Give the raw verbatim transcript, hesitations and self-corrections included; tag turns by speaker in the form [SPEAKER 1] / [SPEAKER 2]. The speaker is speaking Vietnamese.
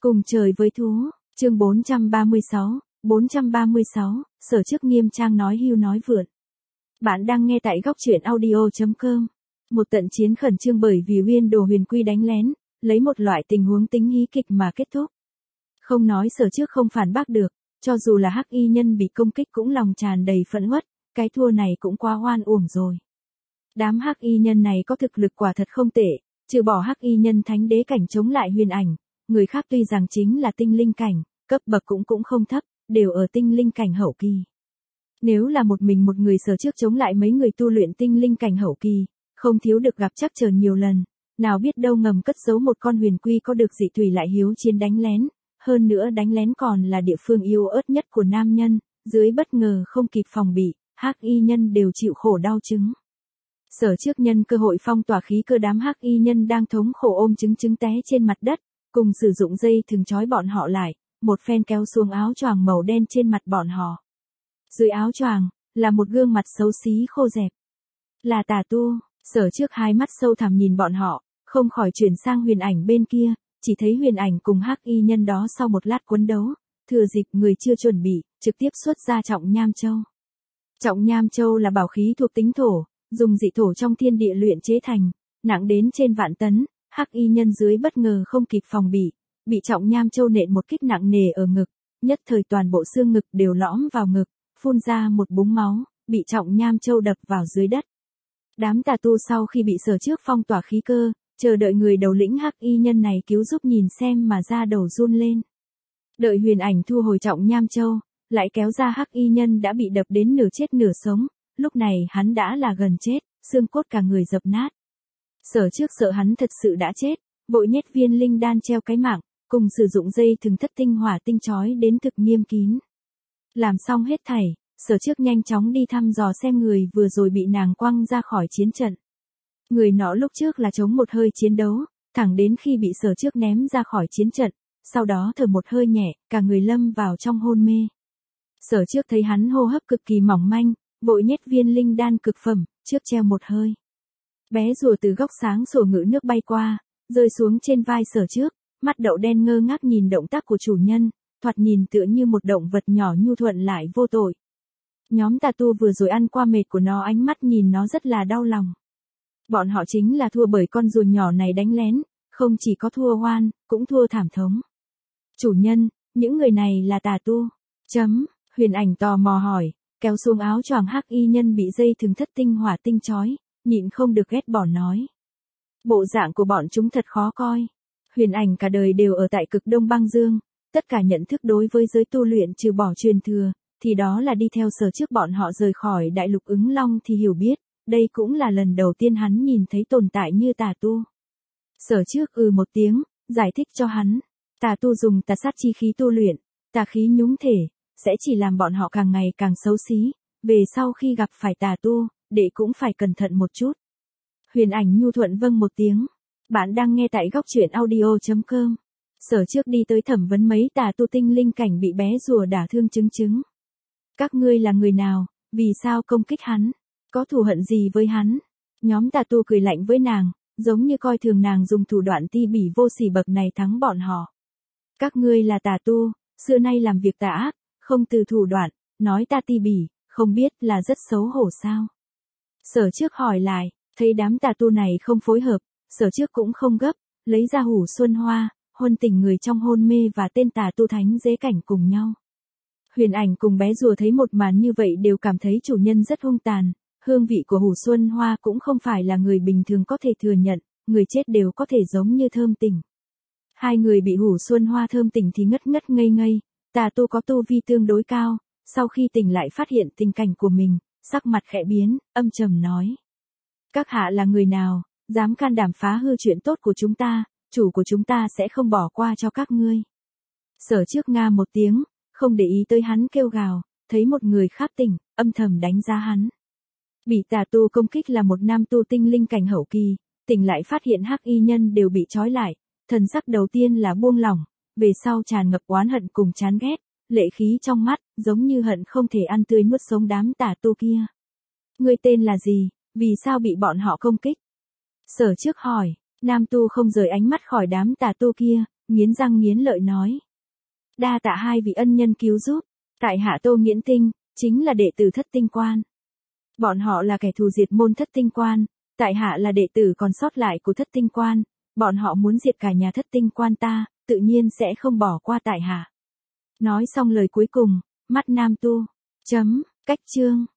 [SPEAKER 1] Cùng trời với thú, chương bốn trăm ba mươi sáu, bốn trăm ba mươi sáu, Sở Trước nghiêm trang nói hưu nói vượn. Bạn đang nghe tại góc truyện audio chấm com. Một trận chiến khẩn trương bởi vì Uyên Đồ Huyền Quy đánh lén, lấy một loại tình huống tính hí kịch mà kết thúc. Không nói Sở Trước không phản bác được, cho dù là Hắc Y Nhân bị công kích cũng lòng tràn đầy phẫn uất, cái thua này cũng quá oan uổng rồi. Đám Hắc Y Nhân này có thực lực quả thật không tệ, trừ bỏ Hắc Y Nhân thánh đế cảnh chống lại Huyền Ảnh, người khác tuy rằng chính là tinh linh cảnh, cấp bậc cũng cũng không thấp, đều ở tinh linh cảnh hậu kỳ. Nếu là một mình một người Sở Trước chống lại mấy người tu luyện tinh linh cảnh hậu kỳ, không thiếu được gặp trắc trở nhiều lần, nào biết đâu ngầm cất giấu một con huyền quy có được dị thủy lại hiếu chiến đánh lén, hơn nữa đánh lén còn là địa phương yếu ớt nhất của nam nhân, dưới bất ngờ không kịp phòng bị, Hắc Y Nhân đều chịu khổ đau chứng. Sở Trước nhân cơ hội phong tỏa khí cơ đám Hắc Y Nhân đang thống khổ ôm chứng chứng té trên mặt đất, cùng sử dụng dây thừng trói bọn họ lại, một phen kéo xuống áo choàng màu đen trên mặt bọn họ. Dưới áo choàng là một gương mặt xấu xí khô rẹp. Là tà tu. Sở Trước hai mắt sâu thẳm nhìn bọn họ, không khỏi chuyển sang Huyền Ảnh bên kia, chỉ thấy Huyền Ảnh cùng Hắc Y Nhân đó sau một lát quấn đấu, thừa dịp người chưa chuẩn bị, trực tiếp xuất ra Trọng Nham Châu. Trọng Nham Châu là bảo khí thuộc tính thổ, dùng dị thổ trong thiên địa luyện chế thành, nặng đến trên vạn tấn. Hắc Y Nhân dưới bất ngờ không kịp phòng bị, bị Trọng Nham Châu nện một kích nặng nề ở ngực, nhất thời toàn bộ xương ngực đều lõm vào ngực, phun ra một búng máu, bị Trọng Nham Châu đập vào dưới đất. Đám tà tu sau khi bị Sở Trước phong tỏa khí cơ, chờ đợi người đầu lĩnh Hắc Y Nhân này cứu giúp nhìn xem mà da đầu run lên. Đợi Huyền Ảnh thu hồi Trọng Nham Châu, lại kéo ra Hắc Y Nhân đã bị đập đến nửa chết nửa sống, lúc này hắn đã là gần chết, xương cốt cả người dập nát. Sở Trước sợ hắn thật sự đã chết, vội nhét viên linh đan treo cái mạng, cùng sử dụng dây thừng thất tinh hỏa tinh chói đến thực nghiêm kín. Làm xong hết thảy, Sở Trước nhanh chóng đi thăm dò xem người vừa rồi bị nàng quăng ra khỏi chiến trận. Người nọ lúc trước là chống một hơi chiến đấu, thẳng đến khi bị Sở Trước ném ra khỏi chiến trận, sau đó thở một hơi nhẹ, cả người lâm vào trong hôn mê. Sở Trước thấy hắn hô hấp cực kỳ mỏng manh, vội nhét viên linh đan cực phẩm, trước treo một hơi. Bé rùa từ góc sáng sổ ngự nước bay qua, rơi xuống trên vai Sở Trước, mắt đậu đen ngơ ngác nhìn động tác của chủ nhân, thoạt nhìn tựa như một động vật nhỏ nhu thuận lại vô tội. Nhóm tà tu vừa rồi ăn qua mệt của nó ánh mắt nhìn nó rất là đau lòng. Bọn họ chính là thua bởi con rùa nhỏ này đánh lén, không chỉ có thua oan, cũng thua thảm thống. Chủ nhân, những người này là tà tu. Chấm, Huyền Ảnh tò mò hỏi, kéo xuống áo choàng Hắc Y Nhân bị dây thừng thất tinh hỏa tinh chói, nhịn không được ghét bỏ nói. Bộ dạng của bọn chúng thật khó coi. Huyền Ảnh cả đời đều ở tại cực Đông Băng Dương, tất cả nhận thức đối với giới tu luyện trừ bỏ truyền thừa, thì đó là đi theo Sở Trước bọn họ rời khỏi đại lục Ứng Long thì hiểu biết, đây cũng là lần đầu tiên hắn nhìn thấy tồn tại như tà tu. Sở Trước ừ một tiếng, giải thích cho hắn, tà tu dùng tà sát chi khí tu luyện, tà khí nhúng thể, sẽ chỉ làm bọn họ càng ngày càng xấu xí, về sau khi gặp phải tà tu, đệ cũng phải cẩn thận một chút. Huyền Ảnh nhu thuận vâng một tiếng. Bạn đang nghe tại góc truyện audio chấm com. Sở Trước đi tới thẩm vấn mấy tà tu tinh linh cảnh bị bé rùa đả thương chứng chứng. Các ngươi là người nào, vì sao công kích hắn, có thù hận gì với hắn? Nhóm tà tu cười lạnh với nàng, giống như coi thường nàng dùng thủ đoạn ti bỉ vô sỉ bậc này thắng bọn họ. Các ngươi là tà tu, xưa nay làm việc tà ác, không từ thủ đoạn, nói ta ti bỉ, không biết là rất xấu hổ sao? Sở Trước hỏi lại, thấy đám tà tu này không phối hợp, Sở Trước cũng không gấp, lấy ra hủ xuân hoa, huân tình người trong hôn mê và tên tà tu thánh dế cảnh cùng nhau. Huyền Ảnh cùng bé rùa thấy một màn như vậy đều cảm thấy chủ nhân rất hung tàn, hương vị của hủ xuân hoa cũng không phải là người bình thường có thể thừa nhận, người chết đều có thể giống như thơm tỉnh. Hai người bị hủ xuân hoa thơm tỉnh thì ngất ngất ngây ngây, tà tu có tu vi tương đối cao, sau khi tỉnh lại phát hiện tình cảnh của mình, sắc mặt khẽ biến, âm trầm nói. Các hạ là người nào, dám can đảm phá hư chuyện tốt của chúng ta, chủ của chúng ta sẽ không bỏ qua cho các ngươi. Sở Trước nga một tiếng, không để ý tới hắn kêu gào, thấy một người khác tỉnh, âm thầm đánh giá hắn. Bị tà tu công kích là một nam tu tinh linh cảnh hậu kỳ, tỉnh lại phát hiện Hắc Y Nhân đều bị trói lại, thần sắc đầu tiên là buông lỏng, về sau tràn ngập oán hận cùng chán ghét, lệ khí trong mắt, giống như hận không thể ăn tươi nuốt sống đám tà tu kia. Ngươi tên là gì, vì sao bị bọn họ công kích? Sở Trước hỏi, nam tu không rời ánh mắt khỏi đám tà tu kia, nghiến răng nghiến lợi nói. Đa tạ hai vị ân nhân cứu giúp, tại hạ Tô Nghiễn Tinh, chính là đệ tử Thất Tinh Quan. Bọn họ là kẻ thù diệt môn Thất Tinh Quan, tại hạ là đệ tử còn sót lại của Thất Tinh Quan, bọn họ muốn diệt cả nhà Thất Tinh Quan ta, tự nhiên sẽ không bỏ qua tại hạ. Nói xong lời cuối cùng, mắt Nam Tu chấm cách chương.